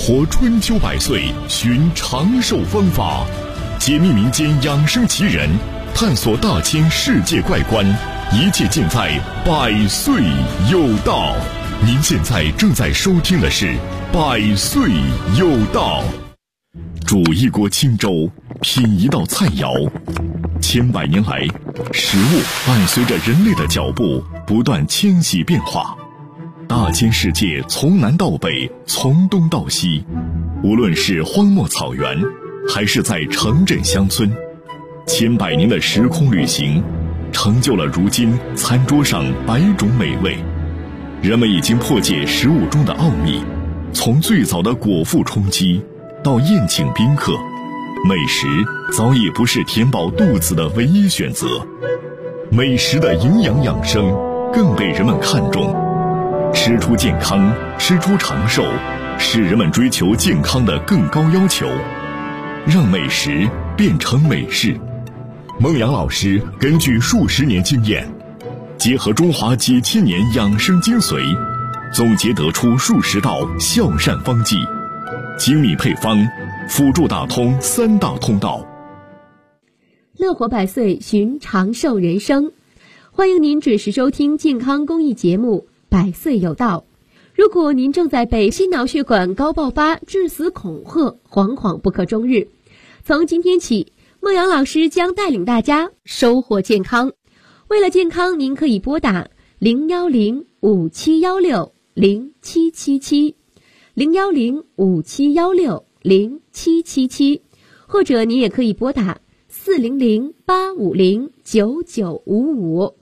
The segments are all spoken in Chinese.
活春秋百岁，寻长寿方法，解密民间养生奇人，探索大千世界怪观，一切尽在百岁有道。您现在正在收听的是百岁有道。煮一锅清粥，品一道菜肴，千百年来，食物伴随着人类的脚步不断迁徙变化。大千世界从南到北，从东到西，无论是荒漠草原，还是在城镇乡村，千百年的时空旅行，成就了如今餐桌上百种美味。人们已经破解食物中的奥秘，从最早的果腹充饥到宴请宾客，美食早已不是填饱肚子的唯一选择，美食的营养养生更被人们看重。吃出健康，吃出长寿，是人们追求健康的更高要求。让美食变成美事。孟阳老师根据数十年经验，结合中华几千年养生精髓，总结得出数十道孝善方剂，精密配方，辅助打通三大通道。 乐活百岁，寻长寿人生。欢迎您准时收听健康公益节目百岁有道。如果您正在被心脑血管高爆发、致死恐吓，惶惶不可终日，从今天起，孟阳老师将带领大家收获健康。为了健康，您可以拨打010-5716-0777 010-5716-0777，或者您也可以拨打400-850-9955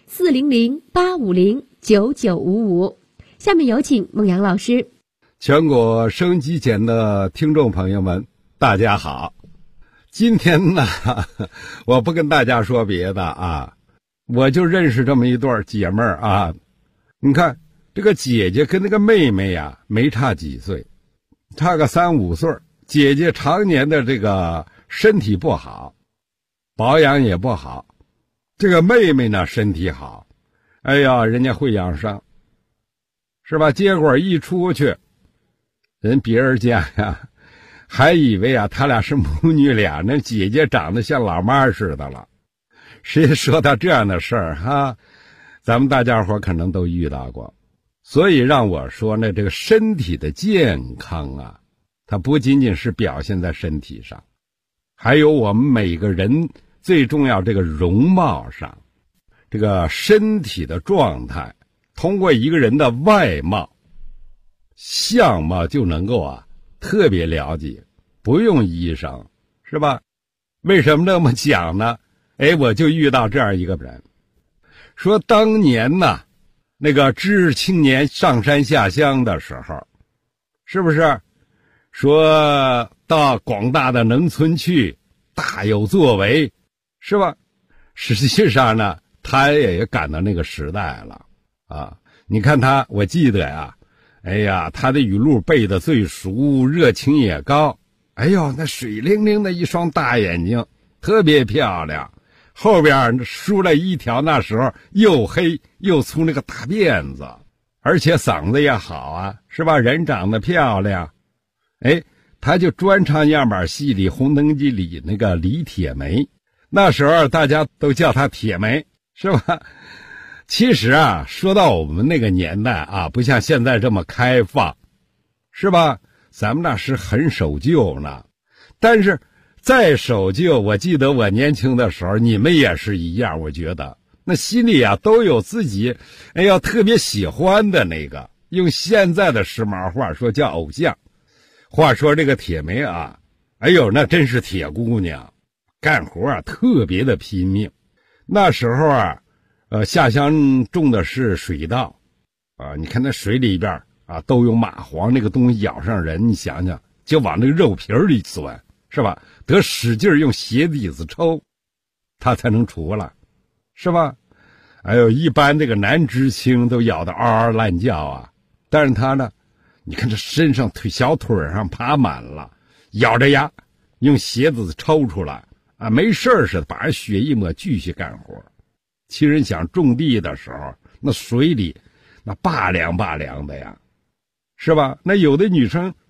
400-850-9955。下面有请孟阳老师。 全国收音机前的听众朋友们，大家好。今天呢，我不跟大家说别的啊，我就认识这么一对姐妹儿啊。你看这个姐姐跟那个妹妹呀，没差几岁，差个3-5岁。姐姐常年的这个身体不好，保养也不好。这个妹妹呢，身体好，哎呀，人家会养生，是吧？结果一出去，人别人家呀，还以为啊，他俩是母女俩，那姐姐长得像老妈似的了。谁说到这样的事儿哈？咱们大家伙可能都遇到过。所以让我说呢，这个身体的健康啊，它不仅仅是表现在身体上，还有我们每个人最重要这个容貌上，这个身体的状态，通过一个人的外貌相貌就能够啊特别了解，不用医生，是吧？为什么这么讲呢？我就遇到这样一个人，说当年呢，那个知识青年上山下乡的时候，是不是说到广大的农村去大有作为，是吧？实际上呢，他也赶到那个时代了啊。你看他，我记得呀，他的语录背得最熟，热情也高。哎呦，那水灵灵的一双大眼睛，特别漂亮。后边梳了一条那时候又黑又粗那个大辫子，而且嗓子也好啊，是吧？人长得漂亮。他就专唱样板戏里《红灯记》里那个李铁梅，那时候大家都叫他铁梅，是吧？其实啊，说到我们那个年代啊，不像现在这么开放，是吧？咱们那是很守旧呢。但是再守旧，我记得我年轻的时候，你们也是一样，我觉得那心里啊都有自己特别喜欢的那个，用现在的时髦话说叫偶像。话说这个铁梅啊，那真是铁姑娘，干活啊特别的拼命。那时候啊下乡种的是水稻啊，你看那水里边啊都有蚂蟥，那个东西咬上人，你想想就往那个肉皮里钻，是吧？得使劲用鞋底子抽，它才能除了，是吧？一般这个男知青都咬得嗷嗷乱叫啊，但是他呢，你看这身上小腿上爬满了，咬着牙用鞋子抽出来啊，没事似的把人血一抹，继续干活。其实想种地的时候，那水里那拔凉拔凉的呀，是吧？那有的女生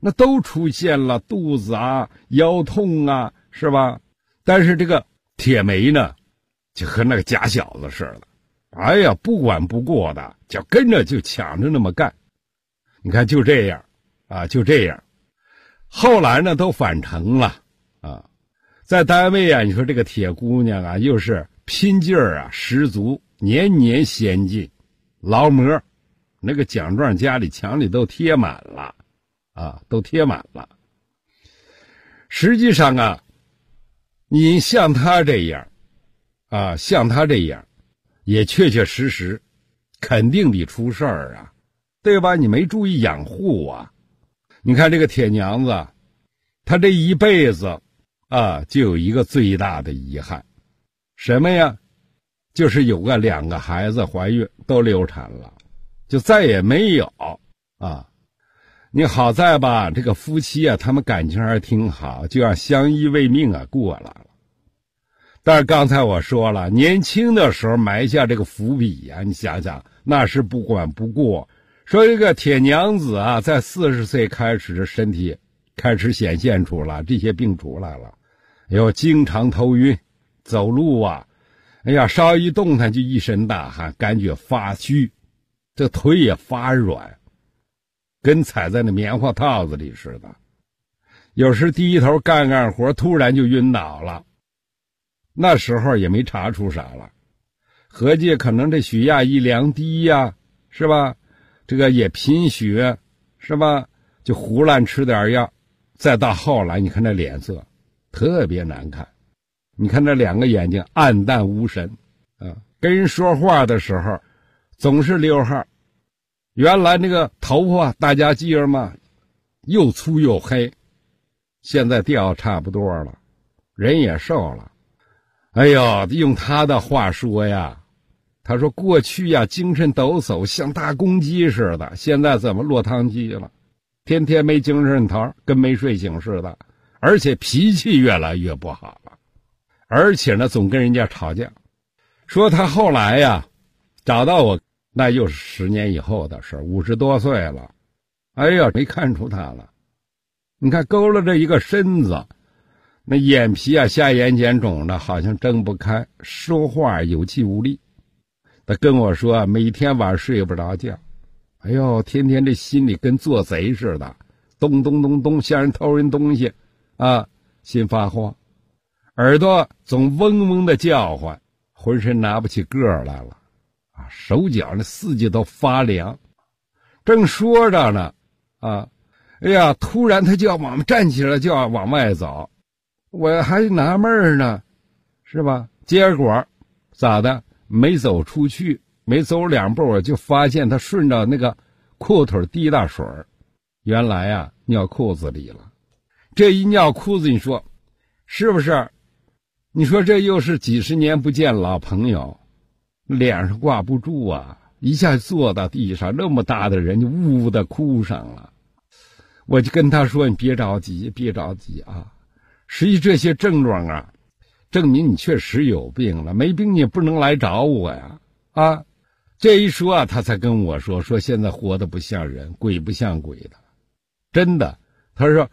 那都出现了肚子啊、腰痛啊，是吧？但是这个铁梅呢，就和那个假小子似的，哎呀，不管不顾的，就跟着就抢着那么干。你看就这样啊，就这样。后来呢，都返程了啊，在单位啊，你说这个铁姑娘啊，又是拼劲儿啊十足，年年先进，劳模，那个奖状家里墙里都贴满了啊，都贴满了。实际上啊，你像他这样啊，像他这样，也确确实实肯定得出事儿啊，对吧？你没注意养护啊。你看这个铁娘子，她这一辈子啊，就有一个最大的遗憾，什么呀？就是有2个孩子怀孕都流产了，就再也没有啊。你好在吧，这个夫妻啊，他们感情还挺好，就要相依为命啊过来了。但是刚才我说了，年轻的时候埋下这个伏笔呀，你想想，那是不管不顾。说这个铁娘子啊，在40岁开始，身体开始显现出了这些病出来了，有经常头晕，走路啊，哎呀，稍一动弹就一身大汗，感觉发虚，这腿也发软，跟踩在那棉花套子里似的。有时低头干活，突然就晕倒了。那时候也没查出啥了，合计可能这血压一量低呀，是吧？这个也贫血，是吧？就胡乱吃点药。再到后来，你看这脸色特别难看，你看这2个眼睛暗淡无神啊，跟人说话的时候总是溜号。原来那个头发大家记着吗？又粗又黑，现在掉差不多了，人也瘦了。哎呦，用他的话说呀，他说过去呀精神抖擞，像大公鸡似的，现在怎么落汤鸡了？天天没精神头，跟没睡醒似的，而且脾气越来越不好了，而且呢总跟人家吵架。说他后来呀找到我，那又是10年以后的事，50多岁了，哎呀，没看出他了。你看勾勒着一个身子，那眼皮啊下眼睑肿的，好像睁不开，说话有气无力。他跟我说每天晚上睡不着觉，哎呦，天天这心里跟做贼似的，咚咚咚咚，像人偷人东西啊，心发慌，耳朵总嗡嗡的叫唤，浑身拿不起个儿来了啊，手脚那四季都发凉。正说着呢啊，哎呀，突然他就要站起来，就要往外走，我还纳闷呢，是吧？结果咋的？没走出去，没走2步，我就发现他顺着那个裤腿滴大水，原来啊尿裤子里了。这一尿裤子，你说是不是？你说这又是几十年不见老朋友，脸上挂不住啊，一下坐到地上，那么大的人就呜呜的哭上了。我就跟他说，你别着急，别着急啊，实际这些症状啊证明你确实有病了，没病你也不能来找我呀啊！这一说啊，他才跟我说现在活得不像人，鬼不像鬼的，真的。他说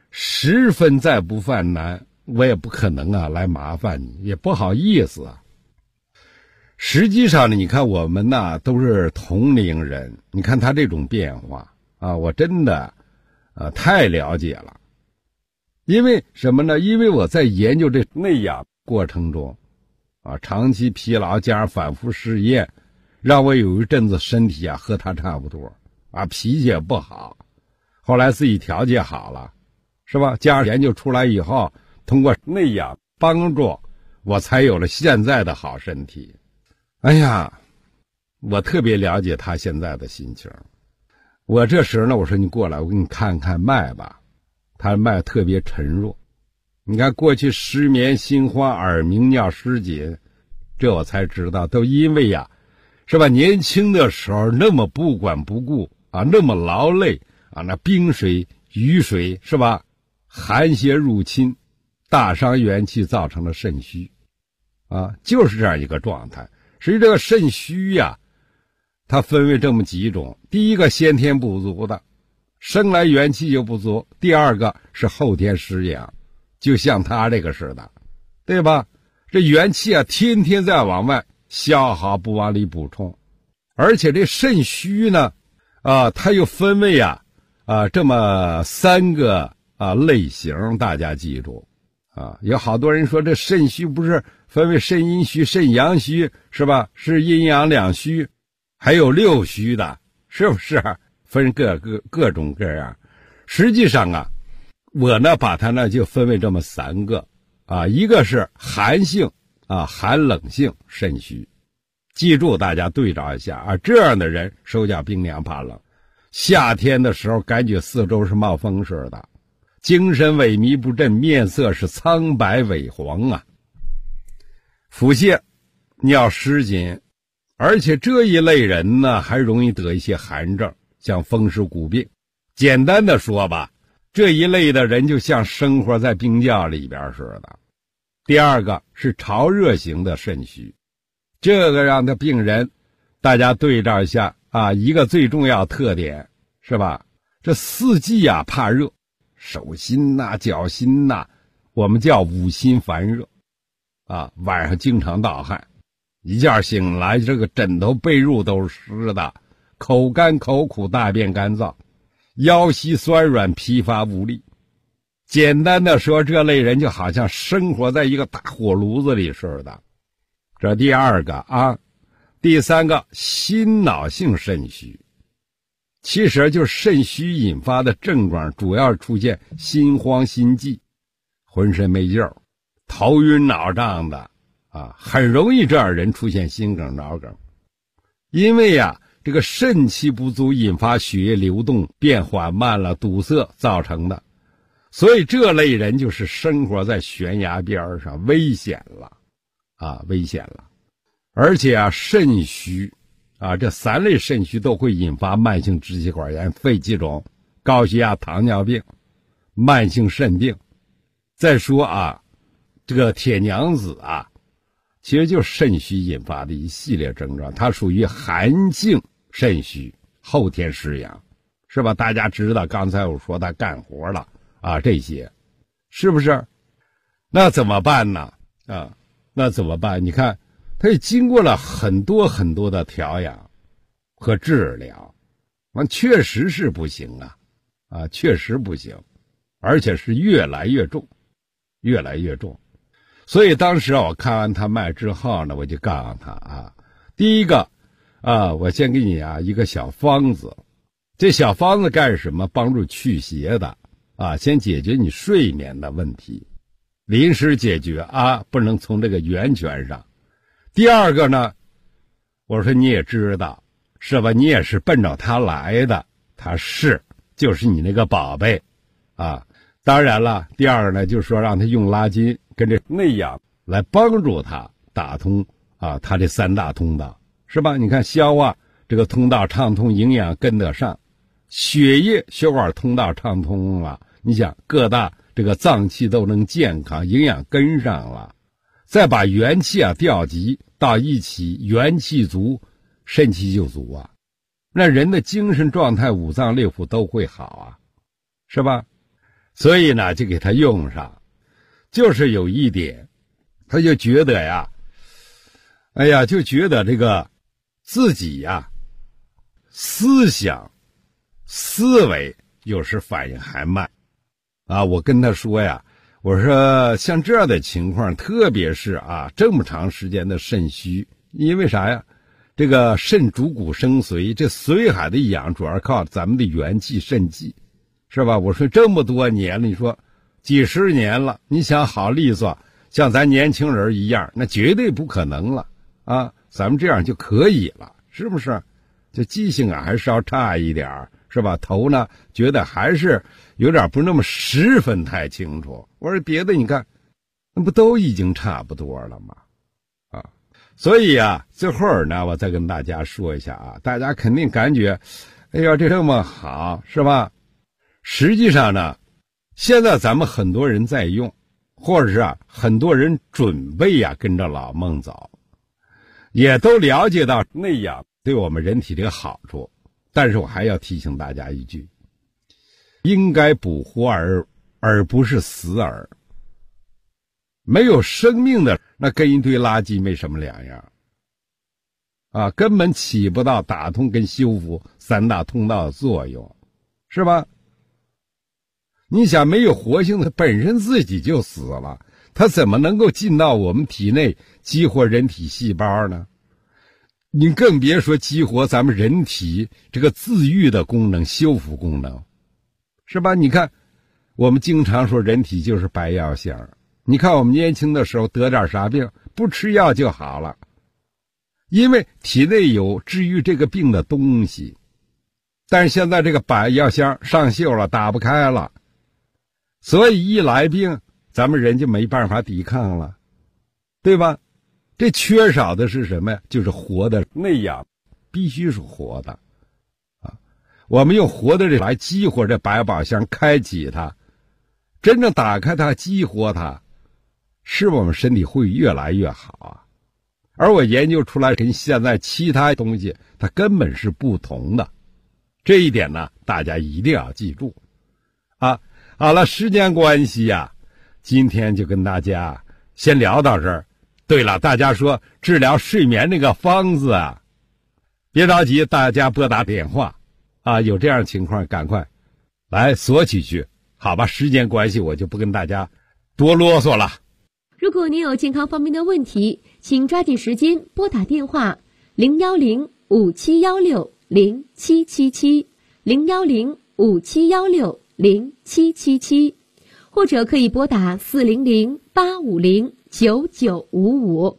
10分再不犯难，我也不可能啊来麻烦你，也不好意思啊。实际上呢，你看我们呐都是同龄人，你看他这种变化啊，我真的太了解了。因为什么呢？因为我在研究这内养过程中啊，长期疲劳加上反复试验，让我有一阵子身体啊和他差不多啊，脾气也不好。后来自己调节好了，是吧？加上研究出来以后，通过内养帮助，我才有了现在的好身体。哎呀，我特别了解他现在的心情。我这时呢，我说你过来，我给你看看脉吧。他脉特别沉弱，你看过去失眠、心慌、耳鸣、尿失禁，这我才知道都因为呀，是吧？年轻的时候那么不管不顾啊，那么劳累啊，那冰水、雨水是吧？寒邪入侵，大伤元气，造成了肾虚啊，就是这样一个状态。实际这个肾虚呀，它分为这么几种。第一个先天不足的， 生来元气就不足；第二个是后天失养，就像他这个似的，对吧？这元气啊，天天在往外消耗，不往里补充。而且这肾虚呢，它又分为这么3个类型，大家记住有好多人说这肾虚不是分为肾阴虚、肾阳虚是吧？是阴阳两虚，还有六虚的，是不是？分各种各样。实际上我呢把它呢就分为这么3个一个是寒性寒冷性肾虚。记住，大家对照一下这样的人手脚冰凉怕冷，夏天的时候感觉四周是冒风似的，精神萎靡不振，面色是苍白萎黄腹泻、尿失禁，而且这一类人呢还容易得一些寒症，像风湿骨病。简单的说吧，这一类的人就像生活在冰窖里边似的。第二个是潮热型的肾虚，这个让的病人大家对照一下一个最重要特点是吧？这四季怕热，手心脚心我们叫五心烦热晚上经常盗汗，一觉醒来这个枕头被褥都是湿的，口干口苦，大便干燥，腰膝酸软，疲乏无力。简单的说，这类人就好像生活在一个大火炉子里似的。这第二个第三个心脑性肾虚，其实就是肾虚引发的症状，主要出现心慌心悸，浑身没劲儿，头晕脑胀的很容易这样人出现心梗脑梗。因为这个肾气不足引发血液流动变缓慢了，堵塞造成的。所以这类人就是生活在悬崖边上，危险了危险了。而且肾虚这3类肾虚都会引发慢性支气管炎、肺气肿、高血压、糖尿病、慢性肾病。再说这个铁娘子其实就是肾虚引发的一系列症状，它属于寒性肾虚，后天失养，是吧？大家知道刚才我说他干活了这些是不是？那怎么办呢？那怎么办？你看他也经过了很多很多的调养和治疗，确实是不行确实不行，而且是越来越重。所以当时我看完他脉之后呢，我就告诉他第一个我先给你一个小方子。这小方子干什么？帮助祛邪的先解决你睡眠的问题，临时解决不能从这个源泉上。第二个呢，我说你也知道是吧，你也是奔着他来的，他就是你那个宝贝当然了，第二个呢，就是说让他用拉筋跟这内养来帮助他打通他这3大通道，是吧？你看消化这个通道畅通，营养跟得上，血液血管通道畅通了，你想各大这个脏器都能健康，营养跟上了，再把元气调集到一起，元气足，肾气就足那人的精神状态、五脏六腑都会好是吧？所以呢，就给他用上。就是有一点，他就觉得就觉得这个自己思想思维有时反应还慢我跟他说我说像这样的情况，特别是这么长时间的肾虚，因为啥这个肾主骨生髓，这髓海的养主要靠咱们的元气肾气，是吧？我说这么多年了，你说几十年了，你想好利索像咱年轻人一样，那绝对不可能了咱们这样就可以了，是不是？这记性还是要差一点，是吧？头呢觉得还是有点不那么十分太清楚。我说别的你看那不都已经差不多了吗所以最后呢，我再跟大家说一下大家肯定感觉哎呀这么好，是吧？实际上呢，现在咱们很多人在用，或者是很多人准备跟着老孟走，也都了解到内养对我们人体这个好处。但是我还要提醒大家一句， 应该补活儿，而不是死儿。没有生命的，那跟一堆垃圾没什么两样啊，根本起不到打通跟修复三大通道的作用，是吧？你想，没有活性的本身自己就死了，它怎么能够进到我们体内激活人体细胞呢？你更别说激活咱们人体这个自愈的功能、修复功能，是吧？你看，我们经常说人体就是白药箱。你看我们年轻的时候得点啥病，不吃药就好了，因为体内有治愈这个病的东西。但是现在这个白药箱上锈了，打不开了，所以一来病，咱们人就没办法抵抗了，对吧？这缺少的是什么呀？就是活的内养，必须是活的啊！我们用活的来激活这百宝箱，开启它，真正打开它，激活它，使我们身体会越来越好啊！而我研究出来跟现在其他东西它根本是不同的，这一点呢，大家一定要记住啊！好了，时间关系呀，今天就跟大家先聊到这儿。对了，大家说治疗睡眠这个方子啊，别着急，大家拨打电话啊，有这样的情况赶快来索取去，好吧？时间关系，我就不跟大家多啰嗦了。 如果您有健康方面的问题，请抓紧时间拨打电话010-5716-0777 010-5716-0777，或者可以拨打400-850-9955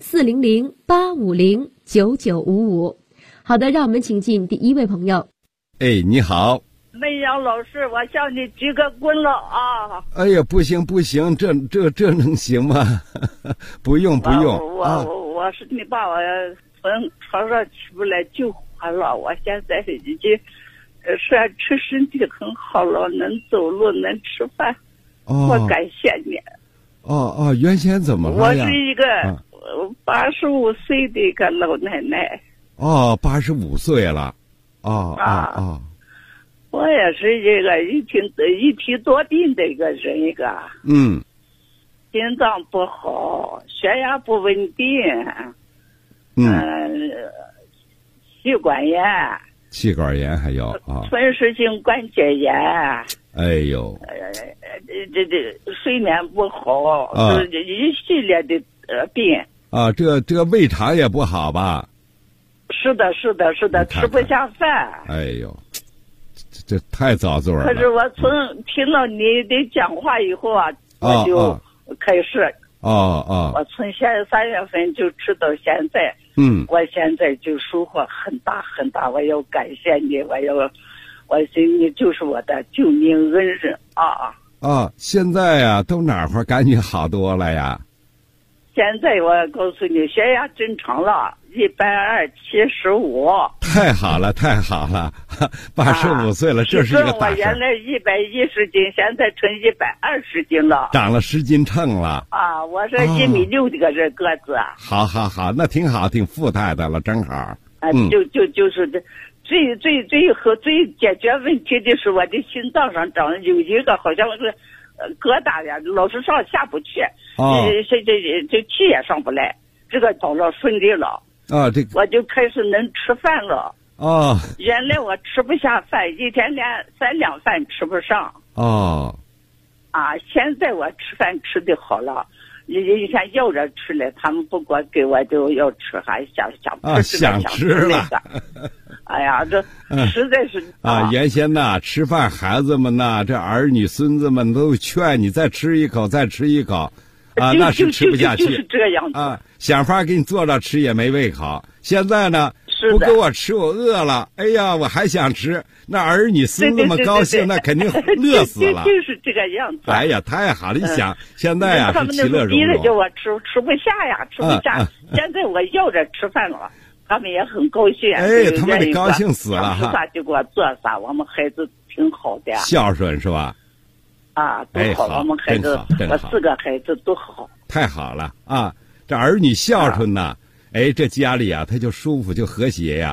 400-850-9955。好的，让我们请进第一位朋友。 哎，你好。 梅阳老师，我向你鞠个躬了啊！ 哎呀，不行不行，这能行吗？不用。 我是你把我从床上起不来救活了，我现在已经虽然吃身体很好了，能走路能吃饭，我感谢你。 原先怎么了呀？ 我是一个85岁的一个老奶奶。 85岁了。 我也是一个一体多病的一个人一个。心脏不好，血压不稳定。气管炎还有吞噬性关节炎。 哎呦， 这睡眠不好，一系列的病啊。这胃肠也不好吧？ 是的，吃不下饭。 哎呦，这太遭罪了。 可是我从听了你的讲话以后啊，我就开始。我从3月份就吃到现在。我现在就收获很大很大，我要感谢你，我心你就是我的救命恩人啊！ 现在呀，都哪会儿感觉好多了呀？ 现在我告诉你，血压正常了，120/75。 太好了，85岁了，这是一个大事。 我原来110斤，现在成120斤了， 长了10斤秤了。 我是1.6米的个人个子。 好，那挺好，挺富态的了，正好。 就是最解决问题的是我的心脏上长有一个好像是疙瘩呀，老是上下不去，这气也上不来，这个找了顺利了。我就开始能吃饭了。原来我吃不下饭，一天连3两饭吃不上。现在我吃饭吃的好了，以前要着吃了，他们不管给我就要吃，还想吃了。 哎呀，这实在是原先呐，吃饭孩子们呐，这儿女孙子们都劝你再吃一口，那是吃不下去， 就是这样子想法给你做着吃也没胃口。现在呢，不给我吃，我饿了，哎呀，我还想吃，那儿女孙子们高兴，那肯定乐死了。 就是这个样子。 哎呀，太好了！你想，现在呀是其乐融融。 他们那逼着叫我吃不下呀，吃不下。现在我要着吃饭了，他们也很高兴。 他们得高兴死了哈！ 啥就给我做啥，我们孩子挺好的。 孝顺是吧？ 都好，我们孩子，我4个孩子都好。 太好了啊！这儿女孝顺呐，这家里啊，他就舒服，就和谐呀。 现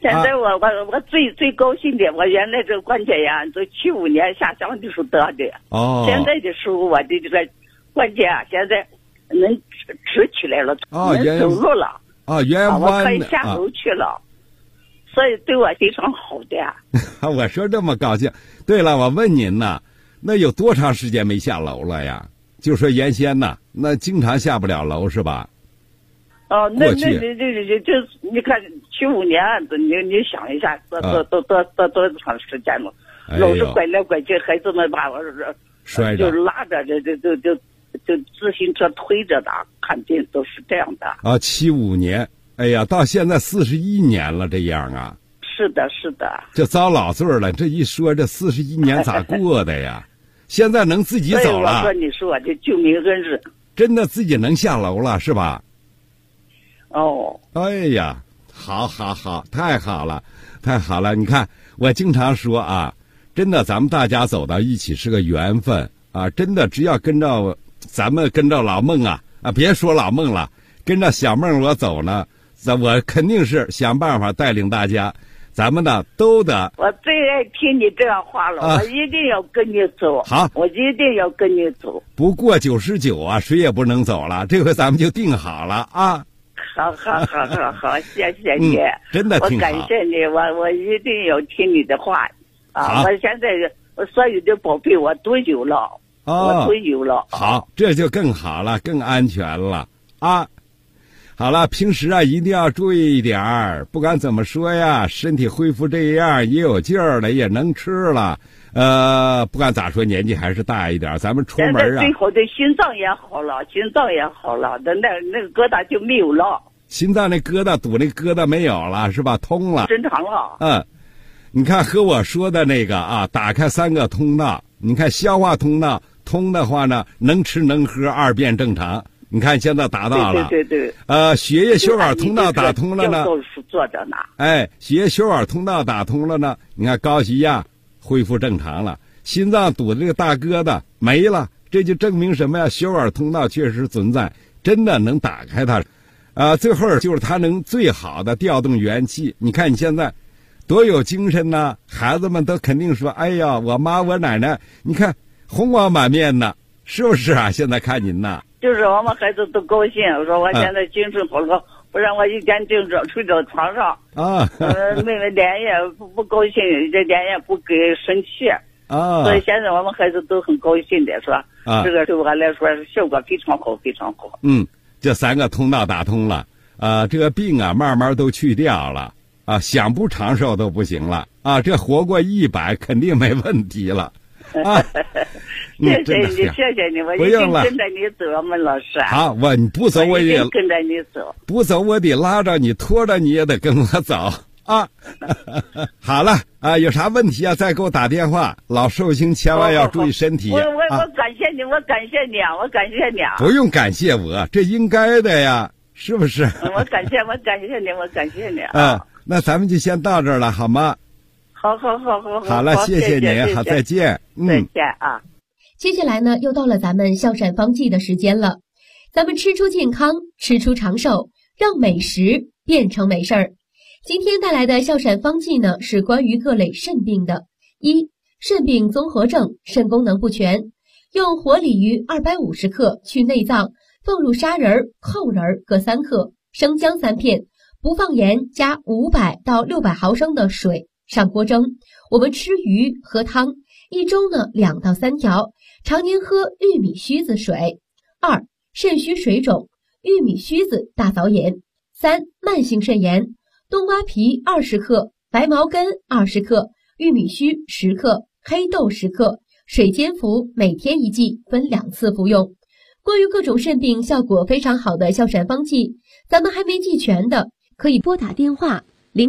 现在我最高兴的，我原来这个关节炎都75年下乡的时候得的。 哦。 现在的时候我的这个关节啊，现在能直起来了，能走路了。我可以下楼去了，所以对我非常好的。 我说这么高兴。对了，我问您呢，那有多长时间没下楼了呀？就说原先呢，那经常下不了楼是吧？ 哦，那就你看75年，你想一下，多长时间了？老是拐来拐去，孩子们把我摔着， 就拉着，就自行车推着的，肯定都是这样的。 啊，75年，哎呀，到现在41年了，这样啊？ 是的，是的。 这遭老罪了，这一说这41年咋过的呀？现在能自己走了。 我说你是我的救命恩人。 真的自己能下楼了是吧？ 哦。 哎呀，好，太好了，太好了！你看，我经常说啊，真的，咱们大家走到一起是个缘分啊！真的，只要咱们跟着老孟啊，别说老孟了，跟着小孟我走呢，我肯定是想办法带领大家。咱们呢都得。 我最爱听你这样话了，我一定要跟你走。 好， 我一定要跟你走。 不过99啊，谁也不能走了。这回咱们就定好了啊。 好，谢谢你， 真的挺好。 我感谢你，我一定要听你的话啊！我现在我所有的宝贝我都有了，我都有了。 好，这就更好了，更安全了啊！好了，平时啊一定要注意一点儿，不管怎么说呀，身体恢复这样也有劲儿了，也能吃了。不管咋说，年纪还是大一点，咱们出门啊。 现在最好的心脏也好了，那个疙瘩就没有了。 心脏那疙瘩堵那疙瘩没有了是吧？通了， 正常了。 你看和我说的那个啊，打开3个通道，你看消化通道通的话呢，能吃能喝2变正常。你看现在达到了， 对。 血液血管通道打通了呢， 做着呢。 血液血管通道打通了呢，你看高血压恢复正常了，心脏堵的这个大疙瘩没了，这就证明什么呀？血管通道确实存在，真的能打开它。最后就是它能最好的调动元气。你看你现在多有精神呐，孩子们都肯定说，哎呀，我妈我奶奶，你看红光满面的，是不是啊？现在看您呐。 就是我们孩子都高兴，说我现在精神好了，不然我一天就睡到床上妹妹连夜不高兴，这连夜不给生气所以现在我们孩子都很高兴的，是吧？这个对我来说效果非常好，非常好。 这3个通道打通了，这个病啊慢慢都去掉了想不长寿都不行了这活过100肯定没问题了谢谢你，我一定跟着你走，我们老师。 好，你不走我也跟着你走， 不走我得拉着你，拖着你也得跟我走好了有啥问题再给我打电话。老寿星千万要注意身体。 我感谢你，我感谢你不用感谢我，这应该的呀，是不是？ 我感谢你那咱们就先到这儿了，好吗？好了，谢谢您，好，再见。 再见啊。 接下来呢，又到了咱们笑善方剂的时间了。咱们吃出健康，吃出长寿，让美食变成美事儿。今天带来的笑善方剂呢，是关于各类肾病的。肾病综合症，肾功能不全，用活鲤鱼250克去内脏，放入砂仁、扣仁各3克，生姜3片，不放盐，加500到600毫升的水上锅蒸。我们吃鱼喝汤，一周呢2到3条，常年喝玉米须子水。肾虚水肿，玉米须子大枣饮。慢性肾炎，冬瓜皮20克，白茅根20克，玉米须10克，黑豆10克，水煎服，每天1剂，分2次服用。关于各种肾病效果非常好的笑善方剂，咱们还没记全的，可以拨打电话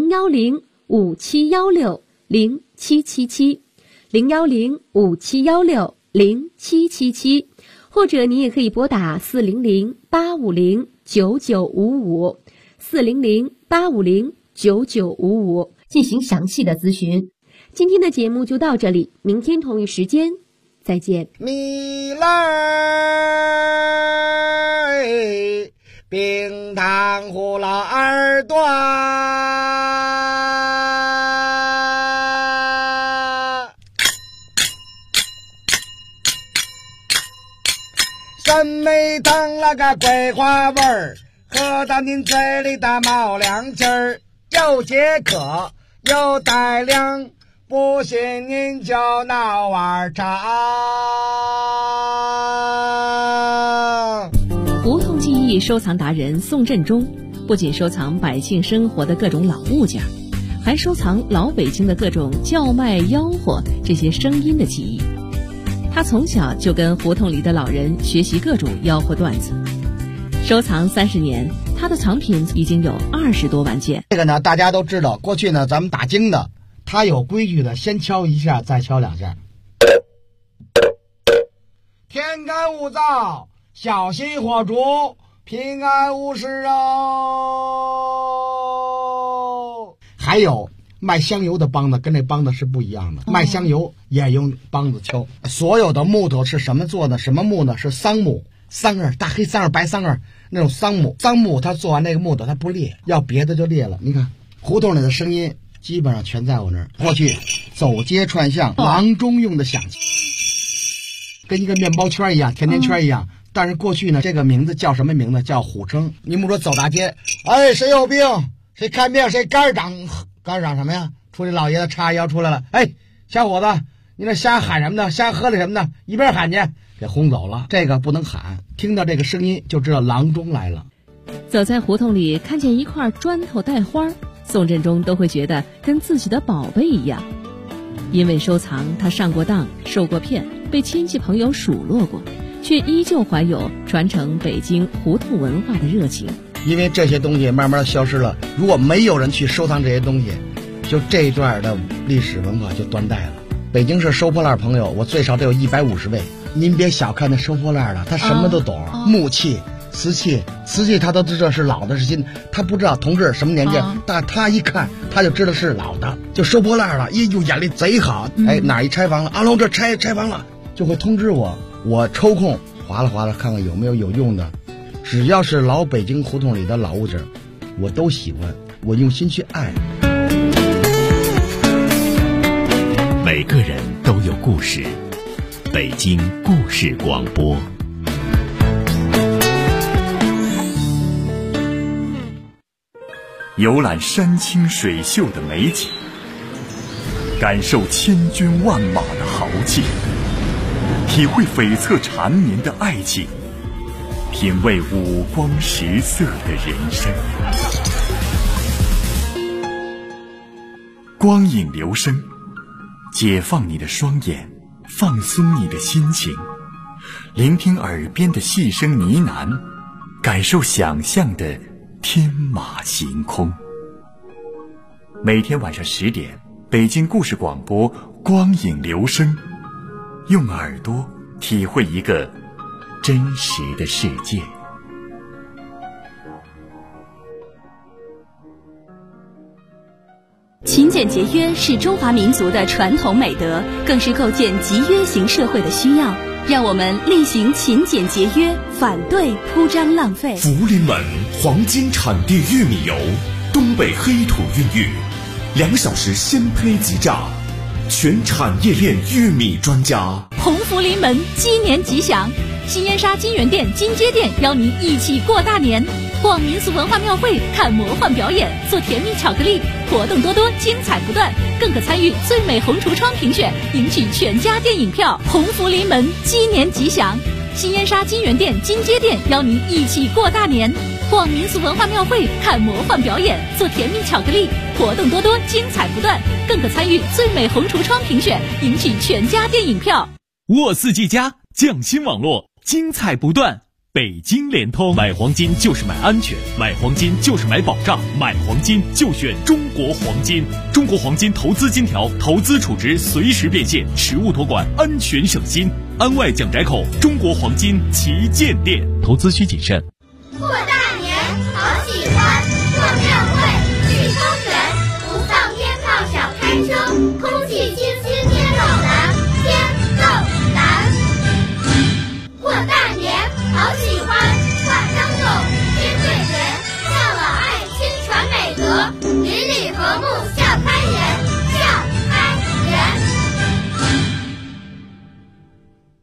010-5716-0777 010-5716-0777，或者你也可以拨打400-850-9955 400-850-9955进行详细的咨询。今天的节目就到这里，明天同一时间再见。 米来冰糖葫芦2段酸梅汤那个桂花味儿，喝到您嘴里的冒凉气儿，又解渴又带凉，不信您就闹碗茶。 胡同记忆收藏达人宋振中不仅收藏百姓生活的各种老物件，还收藏老北京的各种叫卖吆喝这些声音的记忆。他从小就跟胡同里的老人学习各种吆喝段子，收藏30年，他的藏品已经有20多万件。 这个呢，大家都知道，过去呢，咱们打更的，他有规矩的，先敲一下，再敲2下。天干物燥，小心火烛，平安无事哦。还有卖香油的梆子跟这梆子是不一样的，卖香油也用梆子敲。所有的木头是什么做的？什么木呢？是桑木，桑叶，大黑桑叶、白桑叶那种桑木。桑木它做完那个木头它不裂，要别的就裂了。你看胡同里的声音基本上全在我那儿。过去走街串巷，郎中用的响器，跟一个面包圈一样，甜甜圈一样。但是过去呢，这个名字叫什么名字？叫虎称。你们说走大街，哎，谁有病？谁看病？谁肝长？肝长什么呀？出去老爷子叉腰出来了，哎，小伙子，你那瞎喊什么呢？瞎喝的什么呢？一边喊去，给轰走了。这个不能喊，听到这个声音就知道郎中来了。 走在胡同里，看见一块砖头带花，宋振中都会觉得跟自己的宝贝一样。因为收藏，他上过当，受过骗，被亲戚朋友数落过，却依旧怀有传承北京胡同文化的热情。 因为这些东西慢慢消失了，如果没有人去收藏这些东西，就这一段的历史文化就断代了。北京市收破烂朋友，我最少得有150位。您别小看那收破烂的，他什么都懂，木器、瓷器他都知道是老的是新的，他不知道同志什么年纪，但他一看他就知道是老的，就收破烂了，哟，眼力贼好。哎，哪一拆房了？阿龙这拆房了，就会通知我，我抽空划拉看看有没有用的。只要是老北京胡同里的老物件，我都喜欢，我用心去爱。 每个人都有故事，北京故事广播。游览山清水秀的美景，感受千军万马的豪气，体会悱恻缠绵的爱情，品味五光十色的人生。光影留声，解放你的双眼，放松你的心情，聆听耳边的细声呢喃，感受想象的天马行空。每天晚上10点，北京故事广播光影留声，用耳朵体会一个真实的世界。 勤俭节约是中华民族的传统美德，更是构建集约型社会的需要。让我们厉行勤俭节约，反对铺张浪费。 福临门黄金产地玉米油，东北黑土孕育，2小时鲜胚即榨，全产业链玉米专家。 鸿福临门，鸡年吉祥！新燕莎金源店、金街店邀您一起过大年，逛民俗文化庙会，看魔幻表演，做甜蜜巧克力，活动多多，精彩不断，更可参与最美红橱窗评选，赢取全家电影票。鸿福临门，鸡年吉祥！新燕莎金源店、金街店邀您一起过大年，逛民俗文化庙会，看魔幻表演，做甜蜜巧克力，活动多多，精彩不断，更可参与最美红橱窗评选，赢取全家电影票。 沃四 G 加匠心网络，精彩不断。北京联通，买黄金就是买安全，买黄金就是买保障，买黄金就选中国黄金。中国黄金投资金条，投资储值随时变现，实物托管，安全省心。安外蒋宅口中国黄金旗舰店，投资需谨慎。 过大年好喜欢，逛庙会，去公园，不放鞭炮小开车，空气清新天够蓝，天够蓝。过大年好喜欢，挂灯笼，天对人，孝老爱亲传美德，邻里和睦笑开颜，笑开颜。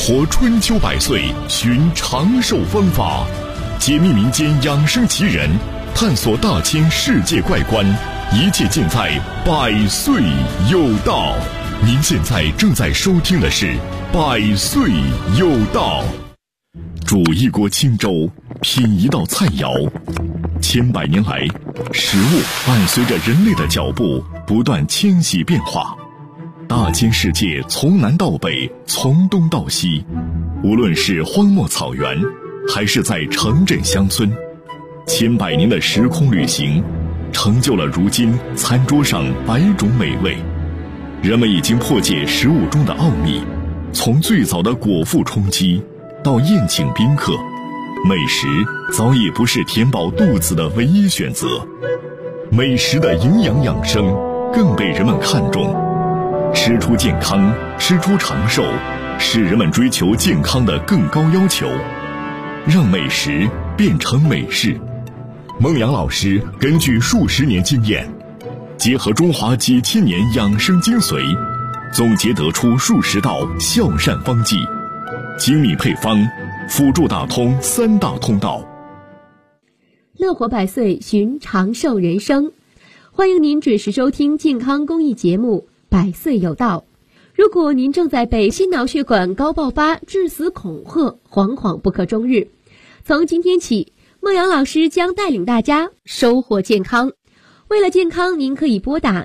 活春秋百岁，寻长寿方法，解密民间养生奇人，探索大千世界怪观，一切尽在百岁有道。您现在正在收听的是百岁有道。煮一锅清粥，品一道菜肴，千百年来，食物伴随着人类的脚步不断迁徙变化。大千世界从南到北，从东到西，无论是荒漠草原，还是在城镇乡村，千百年的时空旅行，成就了如今餐桌上百种美味。人们已经破解食物中的奥秘，从最早的果腹充饥到宴请宾客，美食早已不是填饱肚子的唯一选择，美食的营养养生更被人们看重。吃出健康，吃出长寿，是人们追求健康的更高要求。让美食变成美事。孟阳老师根据数十年经验，结合中华几千年养生精髓，总结得出数十道孝善方剂，精密配方，辅助打通三大通道。 乐活百岁，寻长寿人生。欢迎您准时收听健康公益节目百岁有道。如果您正在被心脑血管高爆发、致死恐吓，惶惶不可终日，从今天起，孟阳老师将带领大家收获健康。为了健康，您可以拨打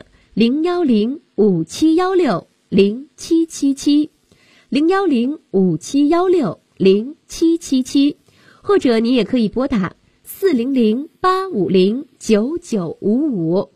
010-5716-0777 010-5716-0777，或者您也可以拨打400-850-9955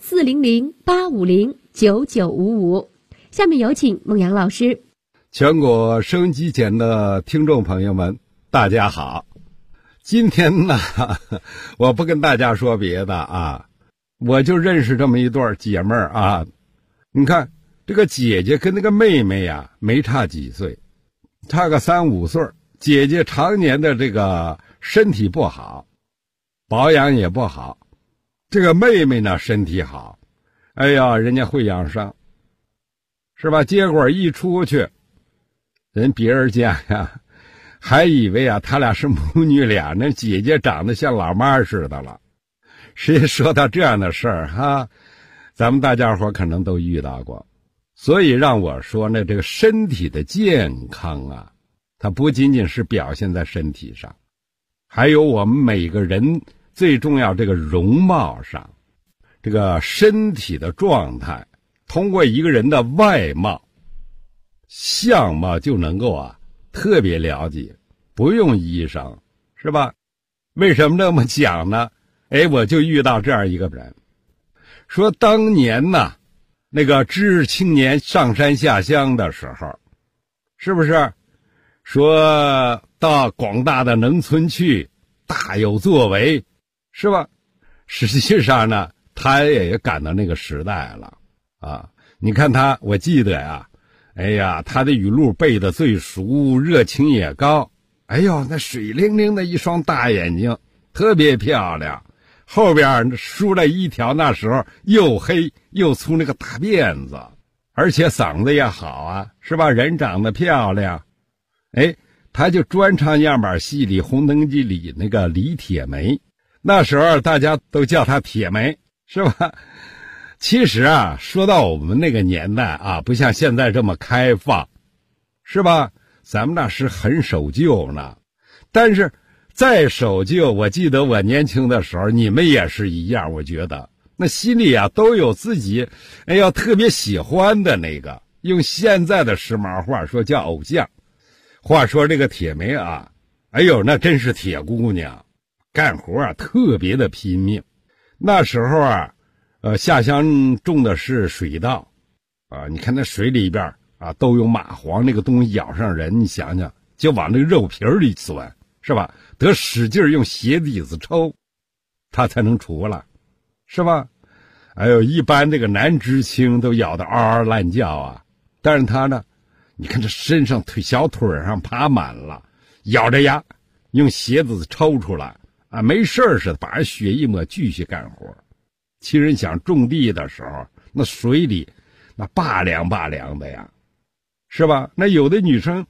400-850-9955。下面有请孟阳老师。 全国收音机前的听众朋友们，大家好。今天呢，我不跟大家说别的啊，我就认识这么一对姐妹儿啊。你看这个姐姐跟那个妹妹呀，没差几岁，差个3-5岁。姐姐常年的这个身体不好，保养也不好。这个妹妹呢，身体好，哎呀，人家会养生，是吧？结果一出去，人别人家呀，还以为啊，他俩是母女俩，那姐姐长得像老妈似的了。谁说到这样的事儿哈，咱们大家伙可能都遇到过。所以让我说呢，这个身体的健康啊，它不仅仅是表现在身体上，还有我们每个人最重要这个容貌上，这个身体的状态，通过一个人的外貌相貌就能够啊特别了解，不用医生，是吧？为什么这么讲呢？我就遇到这样一个人，说当年呢，那个知识青年上山下乡的时候，是不是说到广大的农村去大有作为，是吧？实际上呢，他也赶到那个时代了啊。你看他，我记得呀，他的语录背得最熟，热情也高。哎呦，那水灵灵的一双大眼睛，特别漂亮。后边梳了一条那时候又黑又粗那个大辫子，而且嗓子也好啊，是吧？人长得漂亮，他就专唱样板戏里《红灯记》里那个李铁梅，那时候大家都叫他铁梅，是吧？其实啊，说到我们那个年代啊，不像现在这么开放，是吧？咱们那是很守旧呢。但是再守旧，我记得我年轻的时候，你们也是一样，我觉得那心里啊都有自己特别喜欢的那个，用现在的时髦话说叫偶像。话说这个铁梅啊，那真是铁姑娘，干活啊特别的拼命。那时候啊下乡种的是水稻啊，你看那水里边啊都有蚂蟥，那个东西咬上人，你想想就往那个肉皮里钻，是吧？得使劲用鞋底子抽，它才能除了，是吧？一般这个男知青都咬得嗷嗷乱叫啊，但是他呢，你看这身上小腿上爬满了，咬着牙用鞋子抽出来啊，没事似的把人血一抹，继续干活。其实想种地的时候，那水里那拔凉拔凉的呀，是吧？那有的女生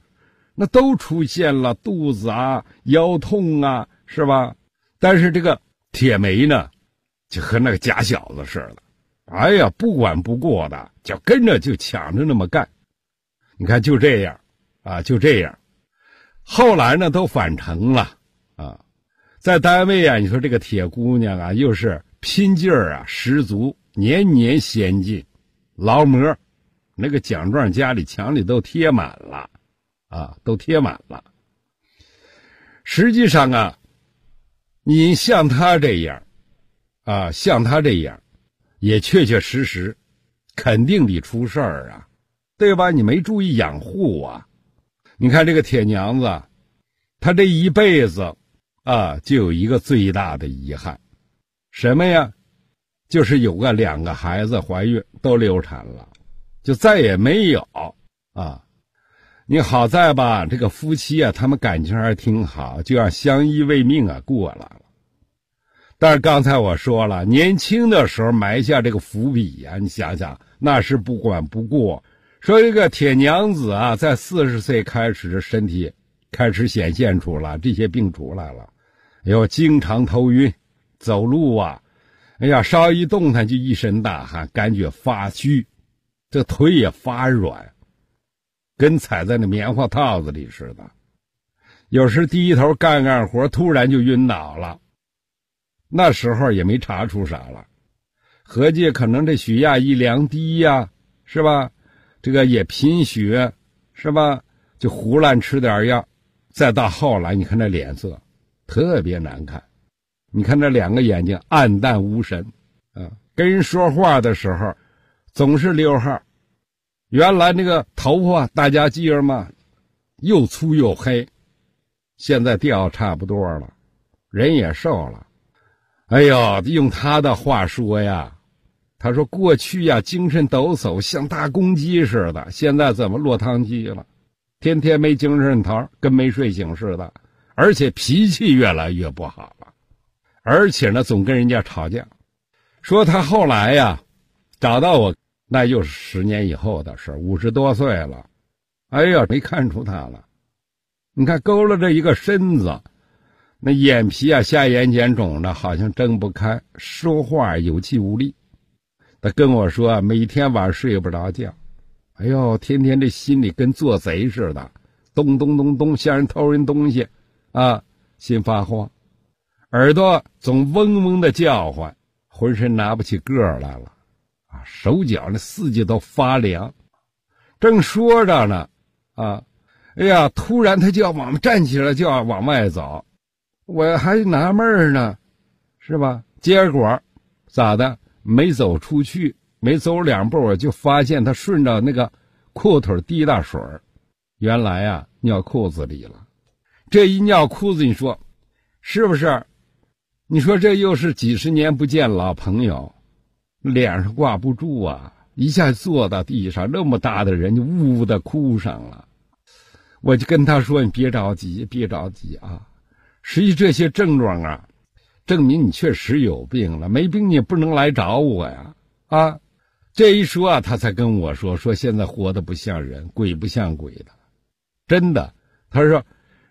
那都出现了肚子啊、腰痛啊，是吧？但是这个铁梅呢，就和那个假小子似的，哎呀，不管不顾的，就跟着就抢着那么干。你看就这样啊，就这样。后来呢，都返程了啊，在单位啊，你说这个铁姑娘啊，又是拼劲儿啊十足，年年先进，劳模，那个奖状家里墙里都贴满了啊，都贴满了。实际上啊，你像他这样啊，像他这样，也确确实实肯定得出事儿啊，对吧？你没注意养护啊。你看这个铁娘子，她这一辈子啊，就有一个最大的遗憾，什么呀？就是有2个孩子怀孕都流产了，就再也没有啊。你好在吧，这个夫妻啊，他们感情还挺好，就要相依为命啊过来了。但是刚才我说了，年轻的时候埋下这个伏笔啊，你想想，那是不管不顾。说这个铁娘子啊，在40岁开始，身体开始显现出了这些病出来了，经常头晕，走路啊，哎呀，稍一动弹就一身大汗，感觉发虚，这腿也发软，跟踩在那棉花套子里似的。有时低头干活，突然就晕倒了。那时候也没查出啥了，合计可能这血压一量低呀，是吧？这个也贫血，是吧？就胡乱吃点药。再到后来，你看这脸色特别难看，你看这2个眼睛暗淡无神啊，跟人说话的时候总是溜号。原来那个头发大家记着吗？又粗又黑，现在掉差不多了，人也瘦了。哎呦，用他的话说呀，他说过去呀精神抖擞，像大公鸡似的，现在怎么落汤鸡了？天天没精神头，跟没睡醒似的，而且脾气越来越不好了，而且呢总跟人家吵架。说他后来呀找到我，那又是10年以后的事，50多岁了，哎呀，没看出他了。你看勾勒着一个身子，那眼皮啊下眼睑肿的，好像睁不开，说话有气无力。他跟我说，每天晚上睡不着觉，哎呦，天天这心里跟做贼似的，咚咚咚咚，像人偷人东西啊，心发慌，耳朵总嗡嗡的叫唤，浑身拿不起个儿来了啊，手脚那四季都发凉。正说着呢啊，哎呀，突然他就要站起来，就要往外走，我还纳闷呢，是吧？结果咋的？没走出去，没走2步，我就发现他顺着那个裤腿滴大水，原来啊尿裤子里了。这一尿裤子，你说是不是？你说这又是几十年不见老朋友，脸上挂不住啊，一下坐到地上，那么大的人就呜呜的哭上了。我就跟他说，你别着急，别着急啊，实际这些症状啊证明你确实有病了，没病你也不能来找我呀啊！这一说啊，他才跟我说现在活得不像人，鬼不像鬼的，真的。他说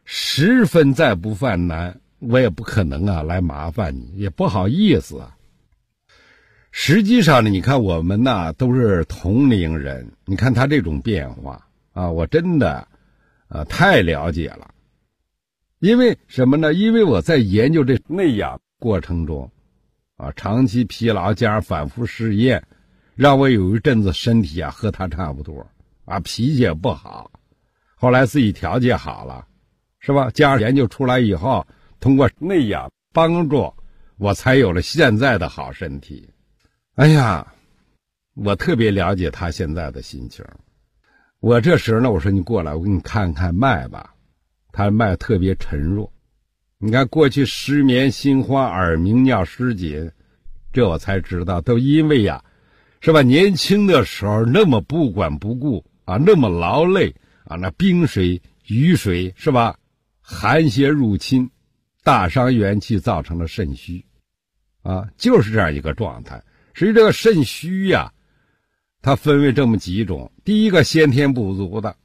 10分再不犯难，我也不可能啊来麻烦你，也不好意思啊。实际上呢，你看我们呐都是同龄人，你看他这种变化啊，我真的太了解了。因为什么呢？因为我在研究这内养过程中啊，长期疲劳加上反复试验，让我有一阵子身体啊和他差不多啊，脾气也不好。后来自己调节好了，是吧？加上研究出来以后，通过内养帮助，我才有了现在的好身体。哎呀，我特别了解他现在的心情。我这时呢，我说你过来，我给你看看脉吧。他脉特别沉弱，你看过去失眠、心慌、耳鸣、尿失禁，这我才知道都因为呀，是吧？年轻的时候那么不管不顾啊，那么劳累啊，那冰水、雨水是吧？寒邪入侵，大伤元气，造成了肾虚啊，就是这样一个状态。实际这个肾虚呀，它分为这么几种：第一个先天不足的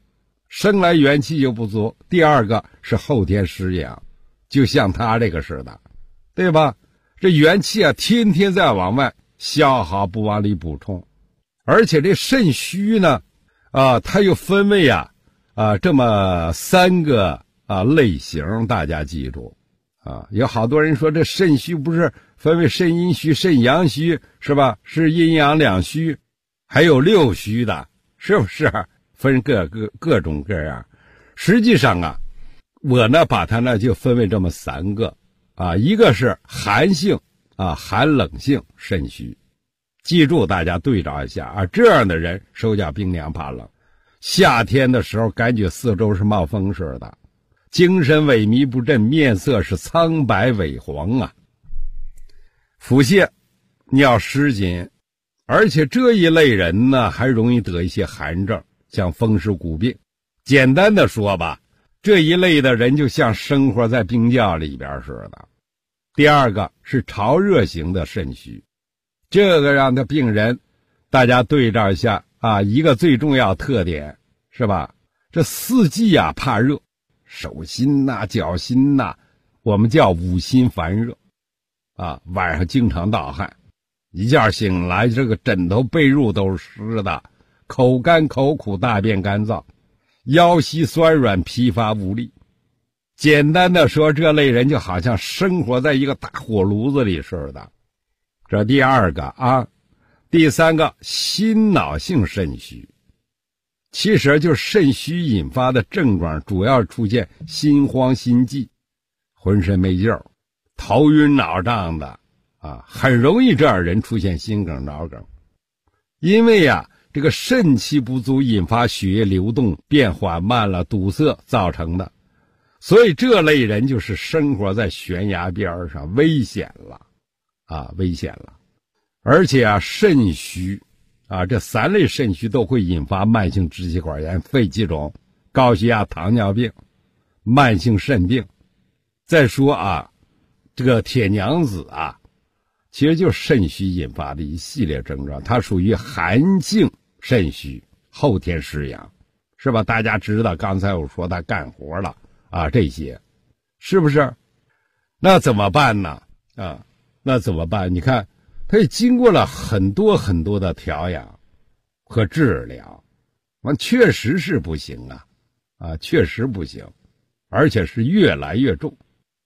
生来元气就不足；第二个是后天失养，就像他这个似的，对吧？这元气啊，天天在往外消耗，不往里补充。而且这肾虚呢，它又分为这么3个类型，大家记住有好多人说这肾虚不是分为肾阴虚、肾阳虚是吧？是阴阳两虚，还有6虚的，是不是？分各种各样。实际上我呢把它呢就分为这么3个一个是寒性寒冷性肾虚。记住，大家对照一下这样的人手脚冰凉怕冷，夏天的时候感觉四周是冒风似的，精神萎靡不振，面色是苍白萎黄腹泻、尿失禁，而且这一类人呢还容易得一些寒症，像风湿骨病。简单的说吧，这一类的人就像生活在冰窖里边似的。第二个是潮热型的肾虚，这个让的病人大家对照一下一个最重要特点是吧？这4季怕热，手心脚心我们叫五心烦热晚上经常盗汗，一觉醒来这个枕头被褥都是湿的，口干口苦，大便干燥，腰膝酸软，疲乏无力。简单的说，这类人就好像生活在一个大火炉子里似的。这第二个第三个心脑性肾虚，其实就是肾虚引发的症状，主要出现心慌心悸，浑身没劲儿，头晕脑胀的很容易这样人出现心梗脑梗。因为这个肾气不足引发血液流动变缓慢了，堵塞造成的。所以这类人就是生活在悬崖边上，危险了危险了。而且肾虚这3类肾虚都会引发慢性支气管炎、肺气肿、高血压、糖尿病、慢性肾病。再说这个铁娘子其实就是肾虚引发的一系列症状，它属于寒性肾虚，后天失养，是吧？大家知道刚才我说他干活了这些是不是？那怎么办呢？那怎么办？你看他也经过了很多很多的调养和治疗，确实是不行确实不行，而且是越来越重。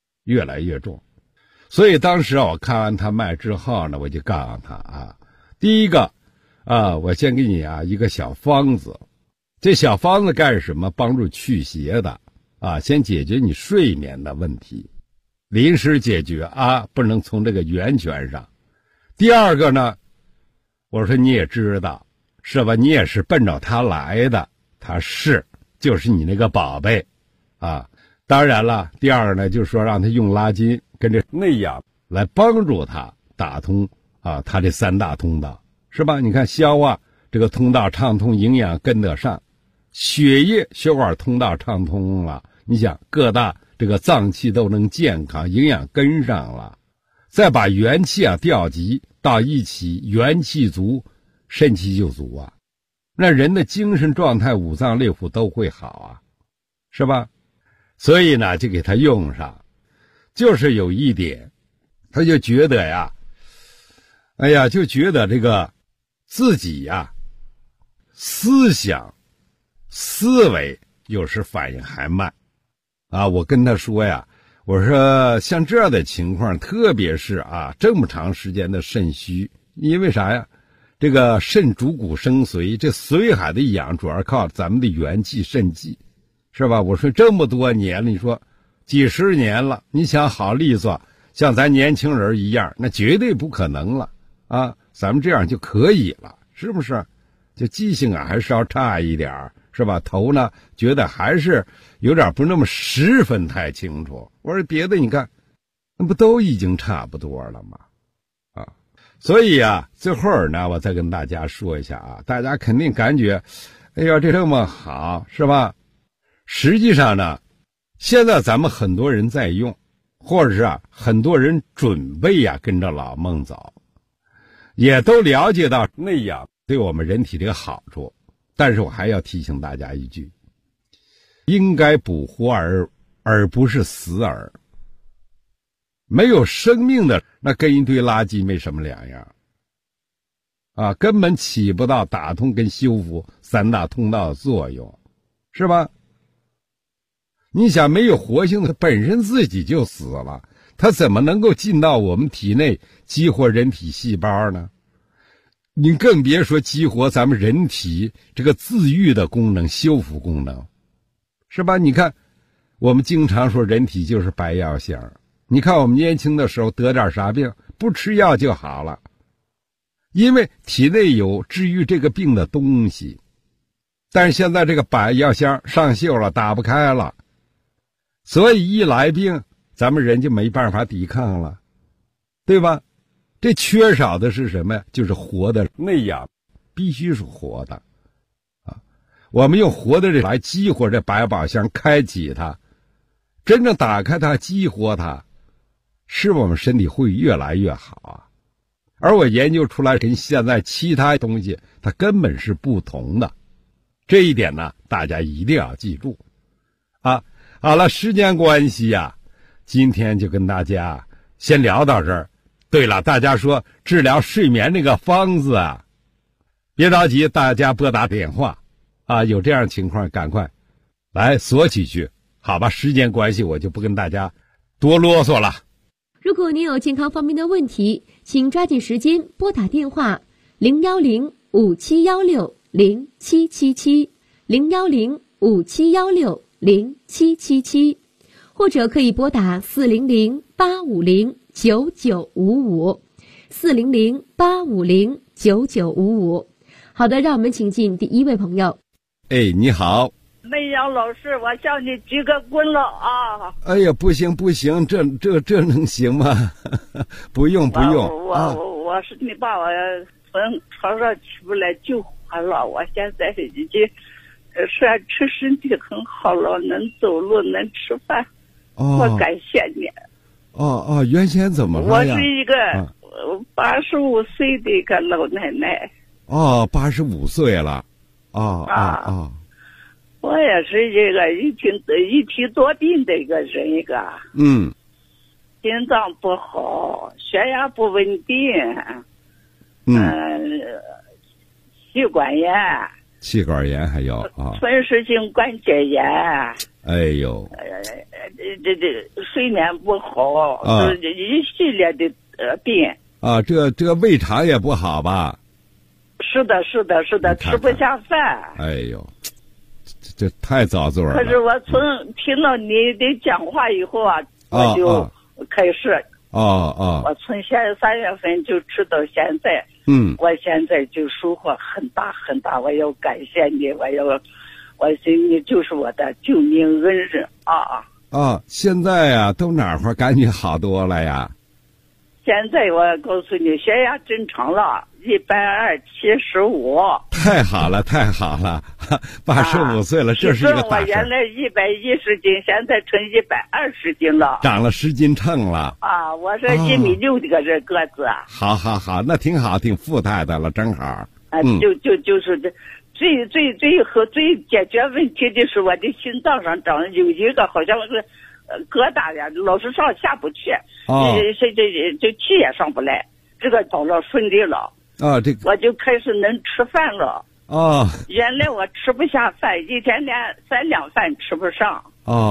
所以当时我看完他脉之后呢，我就告诉他第一个我先给你一个小方子。这小方子干什么？帮助祛邪的先解决你睡眠的问题，临时解决不能从这个源泉上。第二个呢，我说你也知道是吧？你也是奔着他来的，他就是你那个宝贝当然了，第二个呢，就是说让他用拉筋跟这内养来帮助他打通他这3大通道，是吧？你看消化这个通道畅通，营养跟得上，血液血管通道畅通了，你想各大这个脏器都能健康，营养跟上了，再把元气调集到一起，元气足，肾气就足那人的精神状态、五脏六腑都会好是吧？所以呢，就给他用上。就是有一点，他就觉得就觉得这个自己思想思维有时反应还慢我跟他说我说像这样的情况，特别是这么长时间的肾虚，因为啥这个肾主骨生髓，这髓海的养主要靠咱们的元气肾气，是吧？我说这么多年了，你说几十年了，你想好利索像咱年轻人一样，那绝对不可能了咱们这样就可以了，是不是？就记性还是要差一点，是吧？头呢觉得还是有点不那么十分太清楚。我说别的你看那不都已经差不多了吗所以最后呢，我再跟大家说一下大家肯定感觉哎呀这么好，是吧？实际上呢，现在咱们很多人在用，或者是很多人准备跟着老孟走，也都了解到内养对我们人体这个好处。但是我还要提醒大家一句， 应该捕活饵，而不是死饵。没有生命的，那跟一堆垃圾没什么两样啊，根本起不到打通跟修复三大通道的作用，是吧？你想，没有活性的，它本身自己就死了，它怎么能够进到我们体内激活人体细胞呢？你更别说激活咱们人体这个自愈的功能、修复功能，是吧？你看，我们经常说人体就是白药箱。你看我们年轻的时候得点啥病，不吃药就好了，因为体内有治愈这个病的东西。但是现在这个白药箱上锈了，打不开了，所以一来病，咱们人就没办法抵抗了，对吧？这缺少的是什么呀？就是活的内养，必须是活的啊！我们用活的来激活这百宝箱，开启它，真正打开它，激活它，使我们身体会越来越好啊！而我研究出来跟现在其他东西它根本是不同的，这一点呢，大家一定要记住啊！好了，时间关系呀，今天就跟大家先聊到这儿。对了，大家说治疗睡眠这个方子啊，别着急，大家拨打电话啊，有这样情况赶快来索取去，好吧？时间关系，我就不跟大家多啰嗦了。 如果您有健康方面的问题，请抓紧时间拨打电话010-5716-0777，010-5716-0777，或者可以拨打400-850-9955，400-850-9955。好的，让我们请进第一位朋友。 哎，你好。 梅阳老师，我向你鞠个躬了啊！ 哎呀，不行不行，这能行吗？不用。 我是你把我从床上起不来救活了，我现在已经虽然身体很好了，能走路能吃饭，我感谢你。 原先怎么了呀？ 我是一个85岁的一个老奶奶。 85岁了。 我也是一个一体多病的一个人一个。心脏不好，血压不稳定。气管炎还有存世性关节炎。 哎呦， 这睡眠不好，一系列的病啊。这胃肠也不好吧？ 是的，吃不下饭。 哎呦，这太遭罪了。 可是我从听到你的讲话以后啊，我就开始。我从3月份就吃到现在。我现在就收获很大很大，我要感谢你，我信你就是我的救命恩人啊！ 现在呀，都哪块感觉好多了呀？ 现在我告诉你，血压正常了，120/75。 太好了，85岁了，这是一个大事。 我原来110斤，现在成120斤了， 长了10斤秤了。 我是1.6米的个人个子。 好，那挺好，挺富态的了，正好。 就是这最解决问题的是我的心脏上长有一个好像是疙瘩呀，老是上下不去，这气也上不来，这个找了顺利了。我就开始能吃饭了。原来我吃不下饭，一天连3两饭吃不上。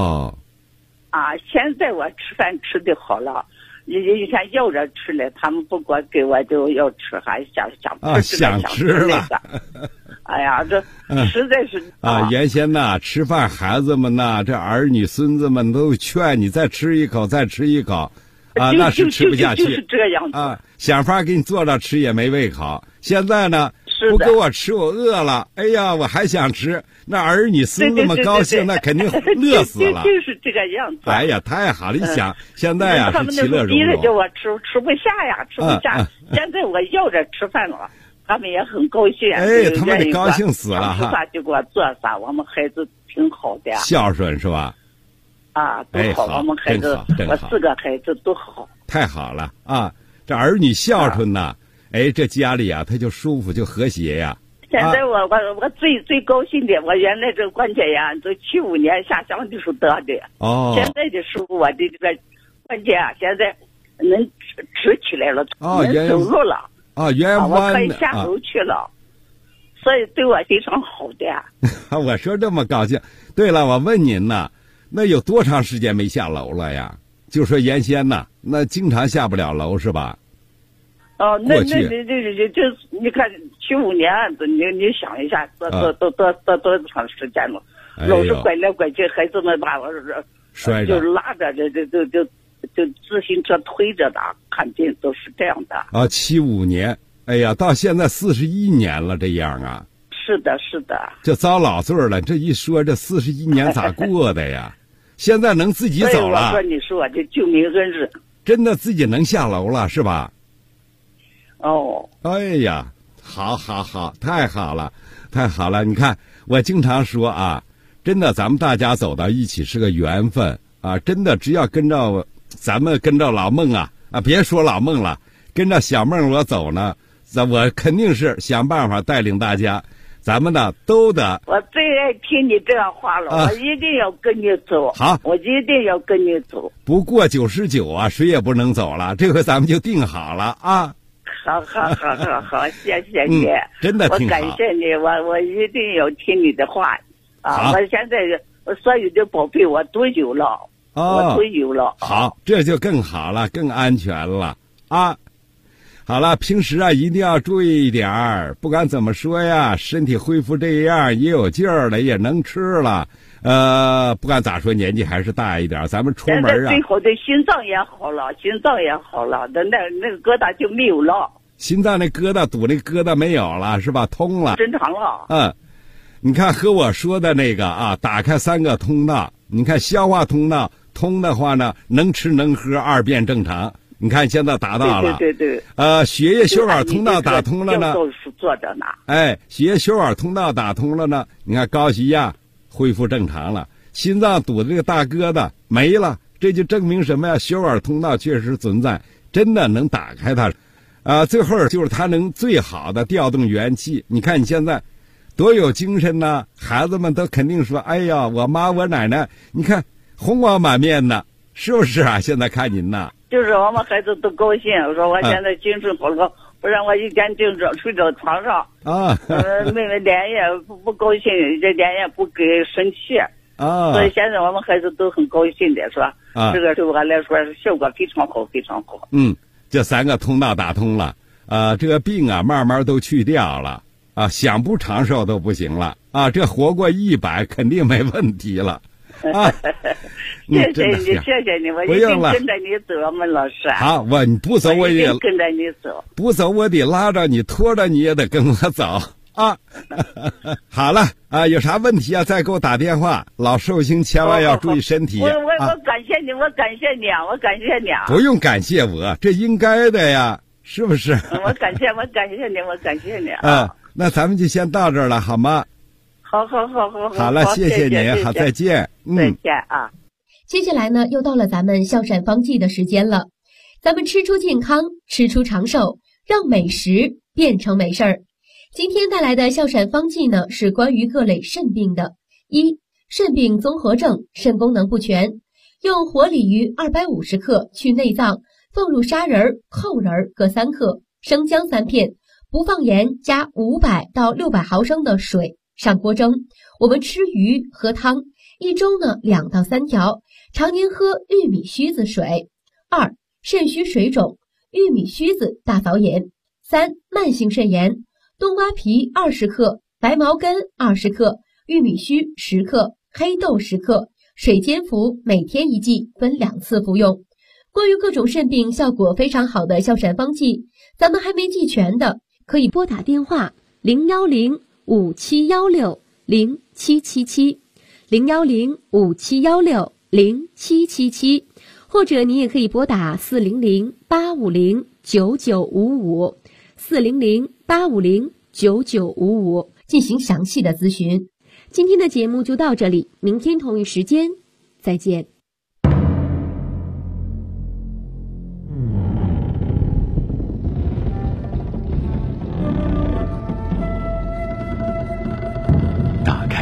现在我吃饭吃的好了，以前要着吃了，他们不光给我就要吃，还想吃了。 哎呀，这实在是原先呐，吃饭孩子们呐，这儿女孙子们都劝你再吃一口，那是吃不下去， 就是这样子想法给你做着吃也没胃口。现在呢，不给我吃，我饿了，哎呀，我还想吃，那儿女孙子们高兴，那肯定乐死了。 就是这个样子。 哎呀，太好了！你想，现在呀是其乐融融。 他们那逼着叫我吃不下呀，吃不下。现在我要着吃饭了，他们也很高兴。 他们得高兴死了哈！ 啥就给我做啥，我们孩子挺好的。 孝顺是吧？ 都好，我们孩子，我4个孩子都好。 太好了啊！这儿女孝顺呐，这家里啊，他就舒服，就和谐呀。 现在我最高兴的，我原来这关节炎都75年下乡的时候得的。 哦。 现在的时候我的这个关节啊，现在能直起来了，能走路了。 原弯我可以下楼去了，所以对我非常好的。 我说这么高兴。对了，我问您呢，那有多长时间没下楼了呀？就说原先呢，那经常下不了楼是吧？ 那你看75年，你想一下，多长时间了？老是拐来拐去，孩子们把我摔着， 就拉着，就自行车推着的，肯定都是这样的。 75年，哎呀，到现在41年了，这样啊？ 是的，是的。 这遭老罪了，这一说这41年咋过的呀？现在能自己走了。 我说你是我的救命恩人。 真的自己能下楼了是吧？哎呀，好，太好了，太好了！你看，我经常说啊，真的，咱们大家走到一起是个缘分啊！真的，只要咱们跟着老孟啊，别说老孟了，跟着小孟我走呢，我肯定是想办法带领大家，咱们呢都得。 我最爱听你这样话了，我一定要跟你走。 好， 我一定要跟你走。 不过99啊，谁也不能走了，这回咱们就定好了啊。 好，谢谢你， 真的挺好。 我感谢你，我一定要听你的话啊！我现在所有的宝贝我都有了，我都有了。 好，这就更好了，更安全了啊！好了，平时啊一定要注意一点儿，不管怎么说呀，身体恢复这样也有劲儿了，也能吃了。不管咋说，年纪还是大一点，咱们出门啊。 现在最好的心脏也好了，那个疙瘩就没有了。 心脏那疙瘩堵那疙瘩没有了是吧？通了， 正常了。 你看和我说的那个啊，打开3个通道，你看消化通道通的话呢，能吃能喝2变正常。你看现在达到了。 对。 血液血管通道打通了呢。 做着呢。 血液血管通道打通了呢，你看高血压恢复正常了，心脏堵的这个大疙瘩没了，这就证明什么呀？血管通道确实存在，真的能打开它。最后就是它能最好的调动元气。你看你现在多有精神呢，孩子们都肯定说，哎呀，我妈我奶奶，你看红光满面的，是不是啊？现在看您呢， 就是我们孩子都高兴，说我现在精神好了，不然我一天就睡到床上妹妹连夜不高兴，这连夜不给生气所以现在我们孩子都很高兴的，是吧？这个对我来说效果非常好，非常好。 这3个通道打通了，这个病啊慢慢都去掉了想不长寿都不行了这活过100肯定没问题了谢谢你，我一定跟着你走，我们老师。 好，你不走我也跟着你走， 不走我得拉着你拖着你也得跟我走好了有啥问题再给我打电话。老寿星千万要注意身体。 我感谢你，我感谢你不用感谢我，这应该的呀，是不是？ 我感谢你那咱们就先到这儿了，好吗？ 好了，谢谢你，好，再见。 再见啊！ 接下来呢，又到了咱们孝善方剂的时间了。咱们吃出健康，吃出长寿，让美食变成美事儿。今天带来的孝善方剂呢，是关于各类肾病的。肾病综合症，肾功能不全，用活鲤鱼250克去内脏，放入砂仁、扣仁各3克，生姜3片，不放盐，加500到600毫升的水上锅蒸。我们吃鱼喝汤，一周呢2到3条，常年喝玉米须子水。肾虚水肿，玉米须子大扫眼。慢性肾炎，冬瓜皮20克，白茅根20克，玉米须10克，黑豆10克，水煎服，每天1剂，分2次服用。关于各种肾病效果非常好的孝善方剂，咱们还没记全的，可以拨打电话010-5716-0777 010-5716-0777，或者你也可以拨打400-850-9955 400-850-9955进行详细的咨询。今天的节目就到这里，明天同一时间再见。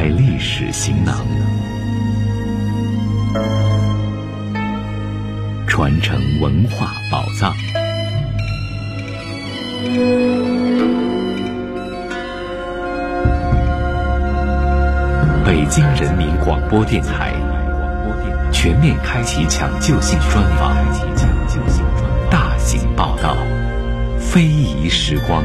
历史行囊，传承文化宝藏。北京人民广播电台全面开启抢救性专访，大型报道，非遗时光。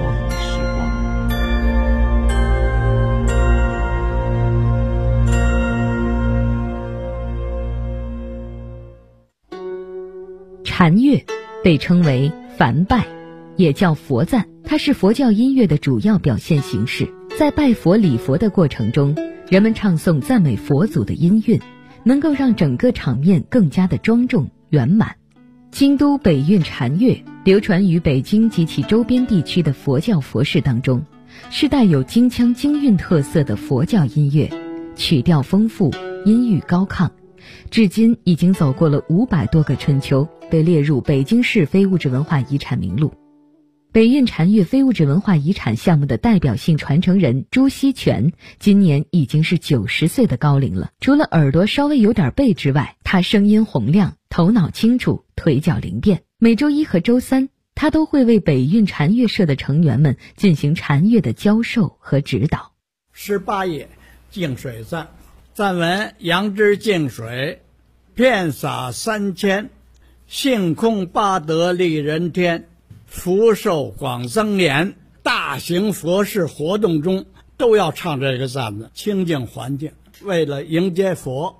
禅乐被称为梵拜，也叫佛赞，它是佛教音乐的主要表现形式。在拜佛礼佛的过程中，人们唱诵赞美佛祖的音韵，能够让整个场面更加的庄重圆满。京都北韵禅乐流传于北京及其周边地区的佛教佛事当中，是带有京腔京韵特色的佛教音乐，曲调丰富，音域高亢，至今已经走过了500多个春秋，被列入北京市非物质文化遗产名录。北韵禅乐非物质文化遗产项目的代表性传承人朱锡全今年已经是90岁的高龄了。除了耳朵稍微有点背之外，他声音洪亮，头脑清楚，腿脚灵便。每周1和周3，他都会为北韵禅乐社的成员们进行禅乐的教授和指导。 18页净水赞，赞文：杨枝净水，遍洒3000，性空八德利人天，福寿广增延。大型佛事活动中都要唱这个赞子，清净环境，为了迎接佛。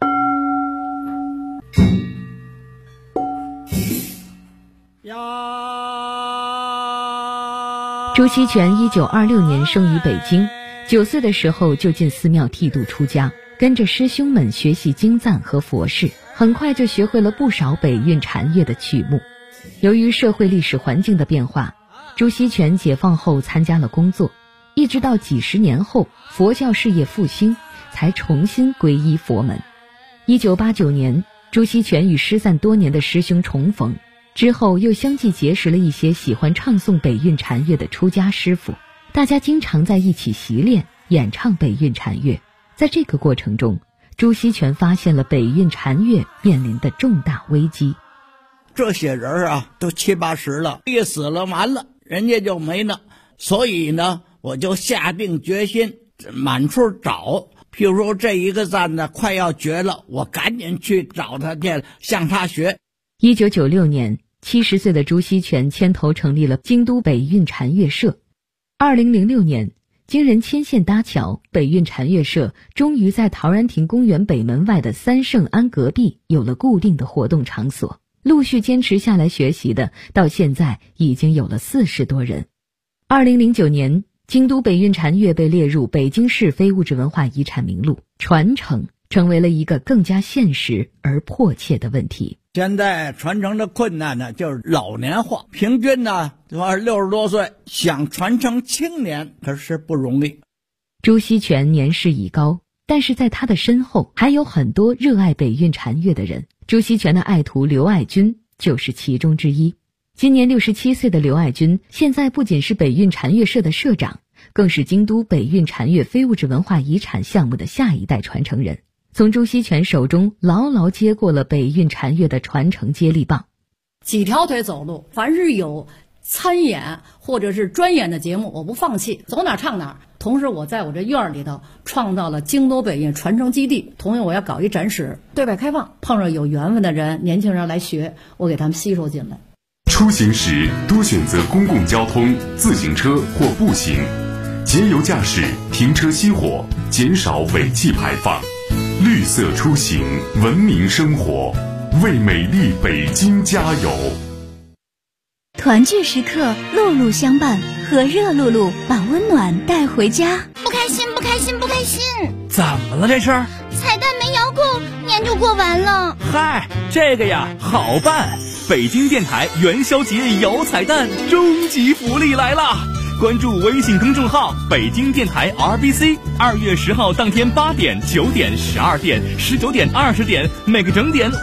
朱锡全1926年生于北京，9岁的时候就进寺庙剃度出家，跟着师兄们学习经赞和佛事，很快就学会了不少北韵禅乐的曲目。由于社会历史环境的变化，朱锡全解放后参加了工作，一直到几十年后佛教事业复兴，才重新皈依佛门。1989年，朱锡全与失散多年的师兄重逢，之后又相继结识了一些喜欢唱诵北韵禅乐的出家师傅，大家经常在一起习练演唱北韵禅乐。在这个过程中，朱锡全发现了北韵禅乐面临的重大危机。 这些人啊，都70、80了，一死了完了，人家就没了。所以呢，我就下定决心满处找。譬如说这一个赞呢快要绝了，我赶紧去找他去，向他学。 1996年，70岁的朱锡全牵头成立了京都北韵禅乐社。2006年，经人牵线搭桥，北韵禅乐社终于在陶然亭公园北门外的三圣庵隔壁有了固定的活动场所。陆续坚持下来学习的，到现在已经有了40多人。2009年，京都北韵禅乐被列入北京市非物质文化遗产名录，传承成为了一个更加现实而迫切的问题。 现在传承的困难呢，就是老年化，平均呢60多岁，想传承青年可是不容易。 朱锡全年事已高，但是在他的身后还有很多热爱北韵禅乐的人。朱锡全的爱徒刘爱军就是其中之一。今年67岁的刘爱军，现在不仅是北韵禅乐社的社长，更是京都北韵禅乐非物质文化遗产项目的下一代传承人，从朱锡全手中牢牢接过了北韵禅乐的传承接力棒。 几条腿走路，凡是有参演或者是专演的节目，我不放弃，走哪唱哪。同时我在我这院里头创造了京都北韵传承基地，同时我要搞一展示，对外开放，碰上有缘分的人，年轻人来学，我给他们吸收进来。 出行时多选择公共交通、自行车或步行，节油驾驶，停车熄火，减少尾气排放。绿色出行，文明生活，为美丽北京加油。 团聚时刻，路路相伴，和热露露把温暖带回家。 不开心，不开心，不开心！ 怎么了这是？ 彩蛋没摇够，年就过完了。 嗨，这个呀好办，北京电台元宵节摇彩蛋终极福利来了！关注微信公众号北京电台 RBC， 2月10号当天8点、9点、12点、19点、20点，每个整点